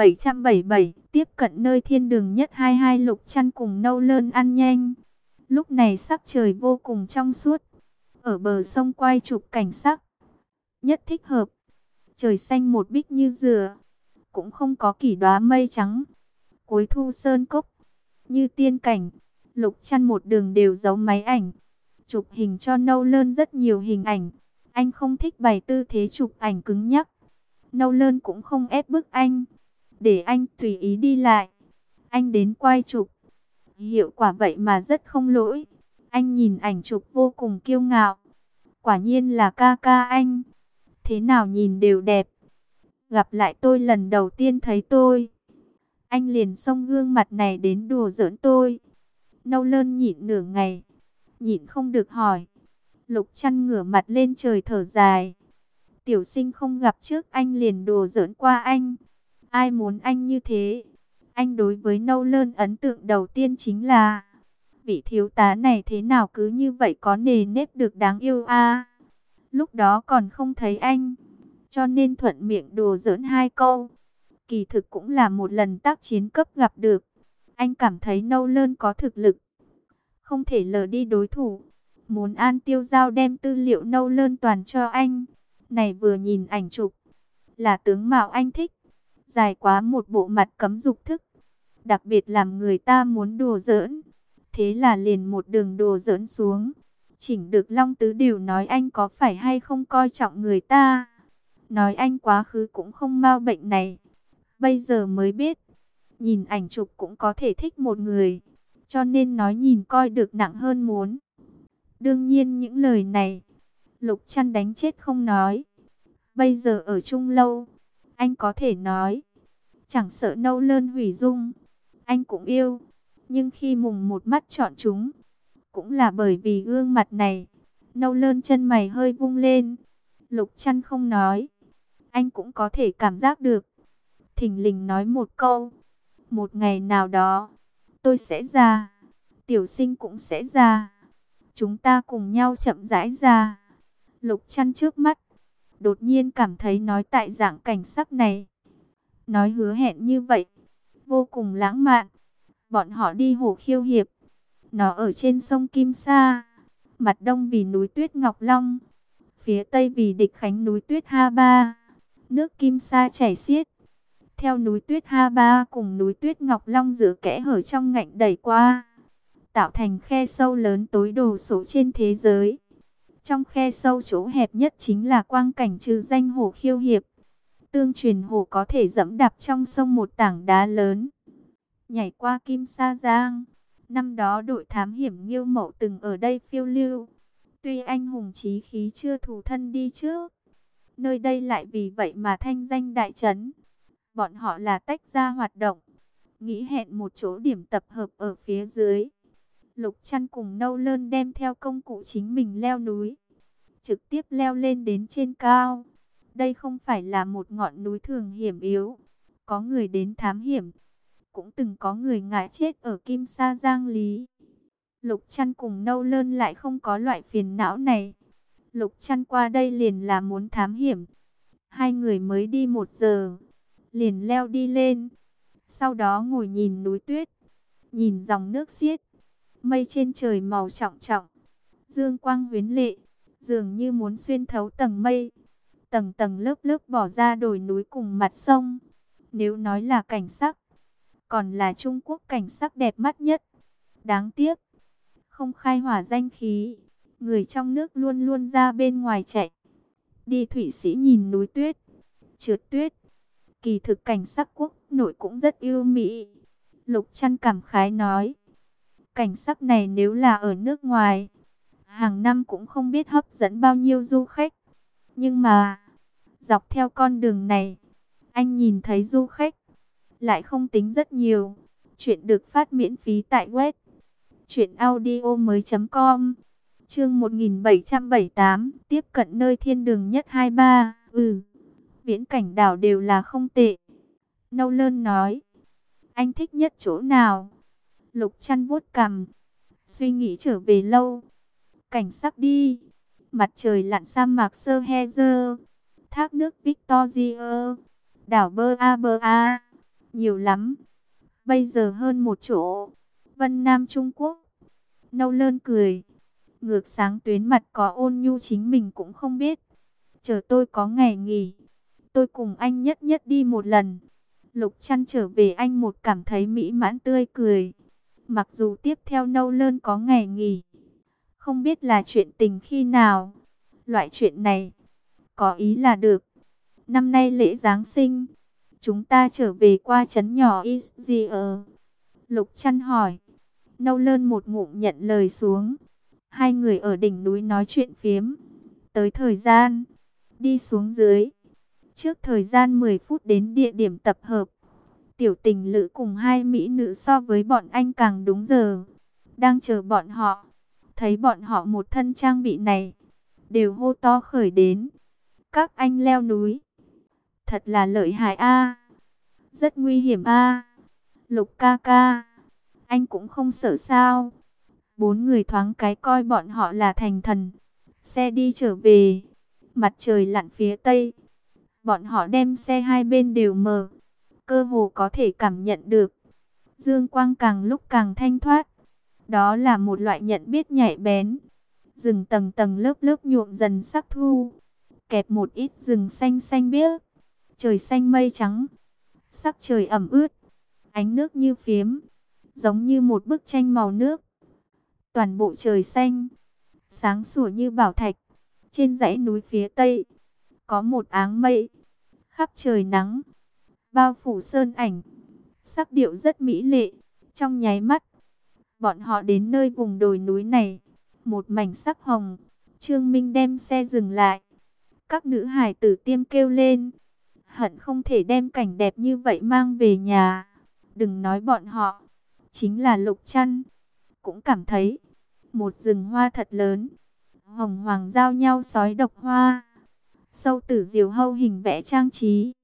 1777, tiếp cận nơi thiên đường nhất 22. Lục Trăn cùng Nâu Lơn ăn nhanh. Lúc này sắc trời vô cùng trong suốt. Ở bờ sông quay chụp cảnh sắc nhất thích hợp. Trời xanh một bích như dừa. Cũng không có kỷ đóa mây trắng. Cuối thu sơn cốc. Như tiên cảnh. Lục Trăn một đường đều giấu máy ảnh. Chụp hình cho Nâu Lơn rất nhiều hình ảnh. Anh không thích bày tư thế chụp ảnh cứng nhắc. Nâu Lơn cũng không ép bức anh. Để anh tùy ý đi lại. Anh đến quay chụp. Hiệu quả vậy mà rất không lỗi. Anh nhìn ảnh chụp vô cùng kiêu ngạo. Quả nhiên là ca ca anh. Thế nào nhìn đều đẹp. Gặp lại tôi lần đầu tiên thấy tôi. Anh liền xông gương mặt này đến đùa giỡn tôi. Nâu Lơn nhịn nửa ngày. Nhịn không được hỏi. Lục Trăn ngửa mặt lên trời thở dài. Tiểu sinh không gặp trước anh liền đùa giỡn qua anh. Ai muốn anh như thế? Anh đối với Nâu Lơn ấn tượng đầu tiên chính là vị thiếu tá này thế nào cứ như vậy có nề nếp được đáng yêu a. Lúc đó còn không thấy anh, cho nên thuận miệng đùa giỡn hai câu. Kỳ thực cũng là một lần tác chiến cấp gặp được. Anh cảm thấy Nâu Lơn có thực lực, không thể lờ đi đối thủ. Muốn An Tiêu Giao đem tư liệu Nâu Lơn toàn cho anh. Này vừa nhìn ảnh chụp là tướng mạo anh thích. Dài quá một bộ mặt cấm dục thức. Đặc biệt làm người ta muốn đùa giỡn. Thế là liền một đường đùa giỡn xuống. Chỉnh được Long Tứ đều nói anh có phải hay không coi trọng người ta. Nói anh quá khứ cũng không mau bệnh này. Bây giờ mới biết. Nhìn ảnh chụp cũng có thể thích một người. Cho nên nói nhìn coi được nặng hơn muốn. Đương nhiên những lời này Lục Trăn đánh chết không nói. Bây giờ ở chung lâu, anh có thể nói. Chẳng sợ Nâu Lơn hủy dung, anh cũng yêu. Nhưng khi mùng một mắt chọn chúng, cũng là bởi vì gương mặt này. Nâu Lơn chân mày hơi vung lên. Lục Trăn không nói. Anh cũng có thể cảm giác được. Thình lình nói một câu. Một ngày nào đó, tôi sẽ già. Tiểu sinh cũng sẽ già. Chúng ta cùng nhau chậm rãi già. Lục Trăn trước mắt đột nhiên cảm thấy nói tại dạng cảnh sắc này, nói hứa hẹn như vậy, vô cùng lãng mạn. Bọn họ đi hồ Khiêu Hiệp. Nó ở trên sông Kim Sa. Mặt đông vì núi tuyết Ngọc Long. Phía tây vì Địch Khánh núi tuyết Ha Ba. Nước Kim Sa chảy xiết. Theo núi tuyết Ha Ba cùng núi tuyết Ngọc Long giữa kẽ hở trong ngạnh đẩy qua. Tạo thành khe sâu lớn tối đồ sộ trên thế giới. Trong khe sâu chỗ hẹp nhất chính là quang cảnh trừ danh hồ Khiêu Hiệp. Tương truyền hồ có thể dẫm đạp trong sông một tảng đá lớn, nhảy qua Kim Sa Giang. Năm đó đội thám hiểm Nghiêu Mậu từng ở đây phiêu lưu. Tuy anh hùng chí khí chưa thù thân đi trước, nơi đây lại vì vậy mà thanh danh đại chấn. Bọn họ là tách ra hoạt động, nghĩ hẹn một chỗ điểm tập hợp ở phía dưới. Lục Trăn cùng Nâu Lơn đem theo công cụ chính mình leo núi, trực tiếp leo lên đến trên cao. Đây không phải là một ngọn núi thường hiểm yếu, có người đến thám hiểm, cũng từng có người ngã chết ở Kim Sa Giang Lý. Lục Trăn cùng Nâu Lơn lại không có loại phiền não này. Lục Trăn qua đây liền là muốn thám hiểm. Hai người mới đi 1 giờ, liền leo đi lên. Sau đó ngồi nhìn núi tuyết, nhìn dòng nước xiết, mây trên trời màu trọng trọng, dương quang huyến lệ, dường như muốn xuyên thấu tầng mây, tầng tầng lớp lớp bỏ ra đồi núi cùng mặt sông. Nếu nói là cảnh sắc, còn là Trung Quốc cảnh sắc đẹp mắt nhất. Đáng tiếc, không khai hỏa danh khí, người trong nước luôn luôn ra bên ngoài chạy. Đi Thụy Sĩ nhìn núi tuyết, trượt tuyết, kỳ thực cảnh sắc quốc nội cũng rất ưu mỹ. Lục Trăn cảm khái nói, cảnh sắc này nếu là ở nước ngoài, hàng năm cũng không biết hấp dẫn bao nhiêu du khách. Nhưng mà, dọc theo con đường này, anh nhìn thấy du khách lại không tính rất nhiều. Chuyện được phát miễn phí tại web truyệnaudiomoi.com. Chương 1778, tiếp cận nơi thiên đường nhất 23. Viễn cảnh đảo đều là không tệ. Nâu Lơn nói, anh thích nhất chỗ nào? Lục Trăn vuốt cằm, suy nghĩ trở về lâu. Cảnh sắc đi, mặt trời lặn sa mạc Sahel, thác nước Victoria, đảo Bơ A, nhiều lắm. Bây giờ hơn một chỗ, Vân Nam Trung Quốc. Nâu Lơn cười, ngược sáng tuyến mặt có ôn nhu chính mình cũng không biết. Chờ tôi có ngày nghỉ, tôi cùng anh nhất nhất đi một lần. Lục Trăn trở về anh một cảm thấy mỹ mãn tươi cười. Mặc dù tiếp theo Nâu Lơn có ngày nghỉ, không biết là chuyện tình khi nào. Loại chuyện này, có ý là được. Năm nay lễ Giáng sinh, chúng ta trở về qua trấn nhỏ Isgier. Lục Trăn hỏi. Nâu Lơn một ngụm nhận lời xuống. Hai người ở đỉnh núi nói chuyện phiếm. Tới thời gian, đi xuống dưới. Trước thời gian 10 phút đến địa điểm tập hợp. Tiểu Tình Lữ cùng hai mỹ nữ so với bọn anh càng đúng giờ, đang chờ bọn họ. Thấy bọn họ một thân trang bị này, đều hô to khởi đến. Các anh leo núi, thật là lợi hại a, rất nguy hiểm a. Lục ca ca, anh cũng không sợ sao? Bốn người thoáng cái coi bọn họ là thành thần. Xe đi trở về, mặt trời lặn phía tây. Bọn họ đem xe hai bên đều mở, cơ hồ có thể cảm nhận được. Dương quang càng lúc càng thanh thoát. Đó là một loại nhận biết nhạy bén. Rừng tầng tầng lớp lớp nhuộm dần sắc thu, kẹp một ít rừng xanh xanh biếc. Trời xanh mây trắng, sắc trời ẩm ướt, ánh nước như phiếm, giống như một bức tranh màu nước. Toàn bộ trời xanh, sáng sủa như bảo thạch. Trên dãy núi phía tây, có một áng mây, khắp trời nắng, bao phủ sơn ảnh, sắc điệu rất mỹ lệ. Trong nháy mắt, bọn họ đến nơi vùng đồi núi này, một mảnh sắc hồng. Trương Minh đem xe dừng lại. Các nữ hài tử tiêm kêu lên, hận không thể đem cảnh đẹp như vậy mang về nhà. Đừng nói bọn họ, chính là Lục Trăn cũng cảm thấy một rừng hoa thật lớn, hồng hoàng giao nhau sói độc hoa, sâu tử diều hâu hình vẽ trang trí.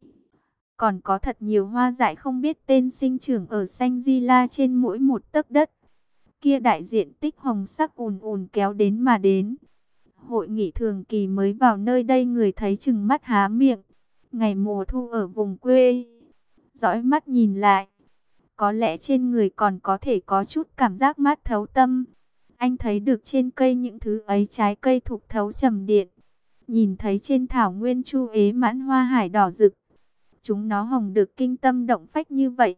Còn có thật nhiều hoa dại không biết tên sinh trưởng ở xanh di la trên mỗi một tấc đất. Kia đại diện tích hồng sắc ùn ùn kéo đến mà đến. Hội nghị thường kỳ mới vào nơi đây người thấy chừng mắt há miệng. Ngày mùa thu ở vùng quê, dõi mắt nhìn lại, có lẽ trên người còn có thể có chút cảm giác mát thấu tâm. Anh thấy được trên cây những thứ ấy trái cây thục thấu trầm điện. Nhìn thấy trên thảo nguyên chu ế mãn hoa hải đỏ rực. Chúng nó hồng được kinh tâm động phách như vậy,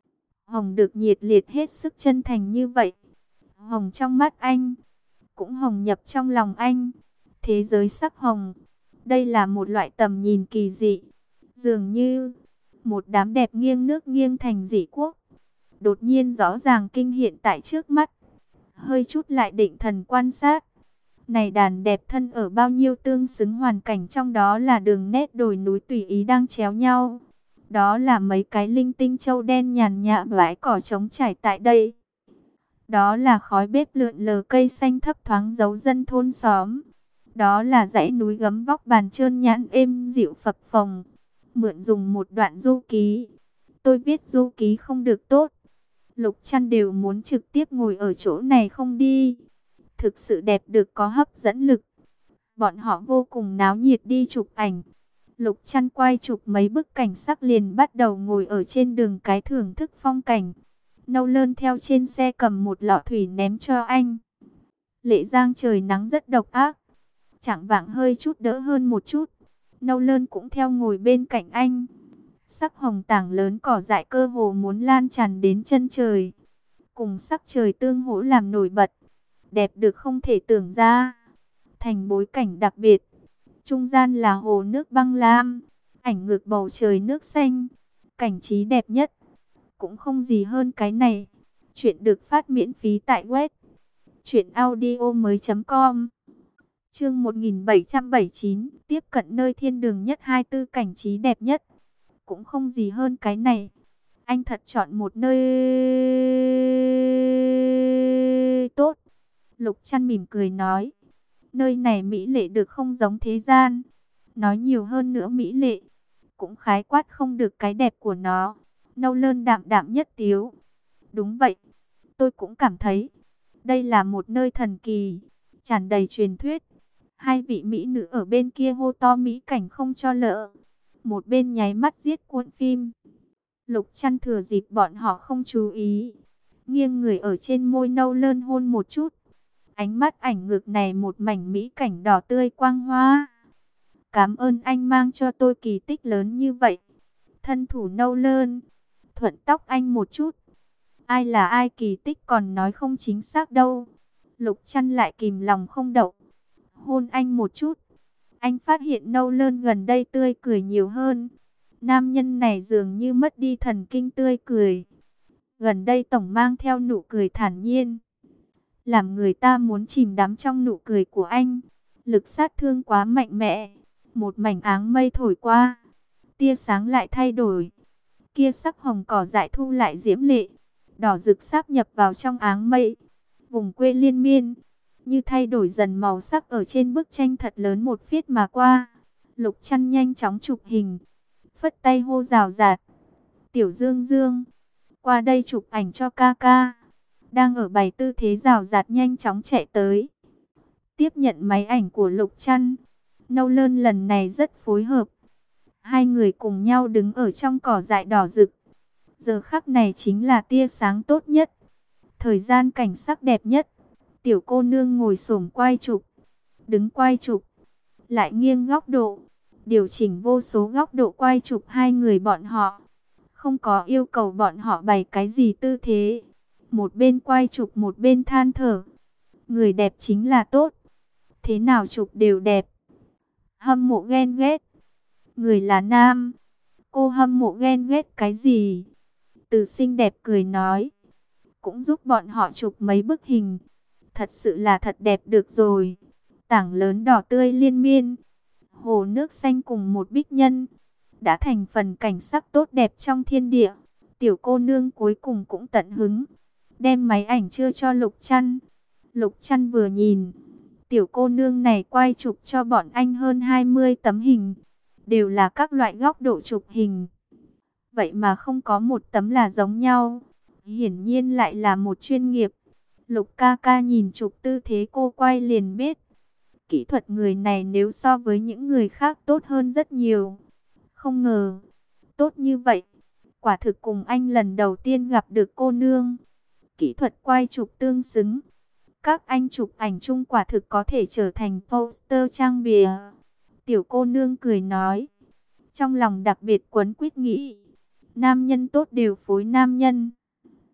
hồng được nhiệt liệt hết sức chân thành như vậy. Hồng trong mắt anh, cũng hồng nhập trong lòng anh. Thế giới sắc hồng, đây là một loại tầm nhìn kỳ dị. Dường như một đám đẹp nghiêng nước nghiêng thành dị quốc, đột nhiên rõ ràng kinh hiện tại trước mắt. Hơi chút lại định thần quan sát. Này đàn đẹp thân ở bao nhiêu tương xứng hoàn cảnh, trong đó là đường nét đồi núi tùy ý đang chéo nhau. Đó là mấy cái linh tinh châu đen nhàn nhạ bãi cỏ trống trải tại đây. Đó là khói bếp lượn lờ, cây xanh thấp thoáng dấu dân thôn xóm. Đó là dãy núi gấm vóc bàn trơn nhẵn êm dịu phập phồng. Mượn dùng một đoạn du ký. Tôi viết du ký không được tốt. Lục Trăn đều muốn trực tiếp ngồi ở chỗ này không đi. Thực sự đẹp được có hấp dẫn lực. Bọn họ vô cùng náo nhiệt đi chụp ảnh. Lục Trăn quay chụp mấy bức cảnh sắc liền bắt đầu ngồi ở trên đường cái thưởng thức phong cảnh. Nâu Lơn theo trên xe cầm một lọ thủy ném cho anh. Lệ Giang trời nắng rất độc ác. Chạng vạng hơi chút đỡ hơn một chút. Nâu Lơn cũng theo ngồi bên cạnh anh. Sắc hồng tảng lớn cỏ dại cơ hồ muốn lan tràn đến chân trời. Cùng sắc trời tương hỗ làm nổi bật. Đẹp được không thể tưởng ra. Thành bối cảnh đặc biệt. Trung gian là hồ nước băng lam. Ảnh ngược bầu trời nước xanh. Cảnh trí đẹp nhất. Cũng không gì hơn cái này. Chuyện được phát miễn phí tại web truyệnaudiomoi.com. Chương 1779, tiếp cận nơi thiên đường nhất, 24 cảnh trí đẹp nhất. Cũng không gì hơn cái này. Anh thật chọn một nơi tốt. Lục Trăn mỉm cười nói. Nơi này mỹ lệ được không giống thế gian. Nói nhiều hơn nữa mỹ lệ. Cũng khái quát không được cái đẹp của nó. Nâu Lơn đạm đạm nhất tiếu. Đúng vậy. Tôi cũng cảm thấy. Đây là một nơi thần kỳ. Tràn đầy truyền thuyết. Hai vị mỹ nữ ở bên kia hô to mỹ cảnh không cho lỡ. Một bên nháy mắt giết cuộn phim. Lục Trăn thừa dịp bọn họ không chú ý. Nghiêng người ở trên môi Nâu Lơn hôn một chút. Ánh mắt ảnh ngược này một mảnh mỹ cảnh đỏ tươi quang hoa. Cảm ơn anh mang cho tôi kỳ tích lớn như vậy. Thân thủ Nâu Lơn thuận tóc anh một chút. Ai là ai kỳ tích còn nói không chính xác đâu. Lục Trăn lại kìm lòng không đậu. Hôn anh một chút. Anh phát hiện Nâu Lơn gần đây tươi cười nhiều hơn. Nam nhân này dường như mất đi thần kinh tươi cười. Gần đây tổng mang theo nụ cười thản nhiên. Làm người ta muốn chìm đắm trong nụ cười của anh. Lực sát thương quá mạnh mẽ. Một mảnh áng mây thổi qua. Tia sáng lại thay đổi. Kia sắc hồng cỏ dại thu lại diễm lệ. Đỏ rực sáp nhập vào trong áng mây. Vùng quê liên miên. Như thay đổi dần màu sắc ở trên bức tranh thật lớn một phiết mà qua. Lục Trăn nhanh chóng chụp hình. Phất tay hô rào rạt. Tiểu Dương Dương. Qua đây chụp ảnh cho ca ca. Đang ở bày tư thế rào rạt nhanh chóng chạy tới. Tiếp nhận máy ảnh của Lục Trăn. Nâu Lơn lần này rất phối hợp. Hai người cùng nhau đứng ở trong cỏ dại đỏ rực. Giờ khắc này chính là tia sáng tốt nhất. Thời gian cảnh sắc đẹp nhất. Tiểu cô nương ngồi xổm quay chụp. Đứng quay chụp. Lại nghiêng góc độ. Điều chỉnh vô số góc độ quay chụp hai người bọn họ. Không có yêu cầu bọn họ bày cái gì tư thế. Một bên quay chụp một bên than thở. Người đẹp chính là tốt. Thế nào chụp đều đẹp. Hâm mộ ghen ghét. Người là nam. Cô hâm mộ ghen ghét cái gì? Từ xinh đẹp cười nói. Cũng giúp bọn họ chụp mấy bức hình. Thật sự là thật đẹp được rồi. Tảng lớn đỏ tươi liên miên. Hồ nước xanh cùng một bích nhân. Đã thành phần cảnh sắc tốt đẹp trong thiên địa. Tiểu cô nương cuối cùng cũng tận hứng. Đem máy ảnh chưa cho Lục Trăn. Lục Trăn vừa nhìn. Tiểu cô nương này quay chụp cho bọn anh hơn 20 tấm hình. Đều là các loại góc độ chụp hình. Vậy mà không có một tấm là giống nhau. Hiển nhiên lại là một chuyên nghiệp. Lục ca ca nhìn chụp tư thế cô quay liền biết. Kỹ thuật người này nếu so với những người khác tốt hơn rất nhiều. Không ngờ, tốt như vậy. Quả thực cùng anh lần đầu tiên gặp được cô nương. Kỹ thuật quay chụp tương xứng. Các anh chụp ảnh chung quả thực có thể trở thành poster trang bìa. Tiểu cô nương cười nói. Trong lòng đặc biệt quấn quýt nghĩ. Nam nhân tốt đều phối nam nhân.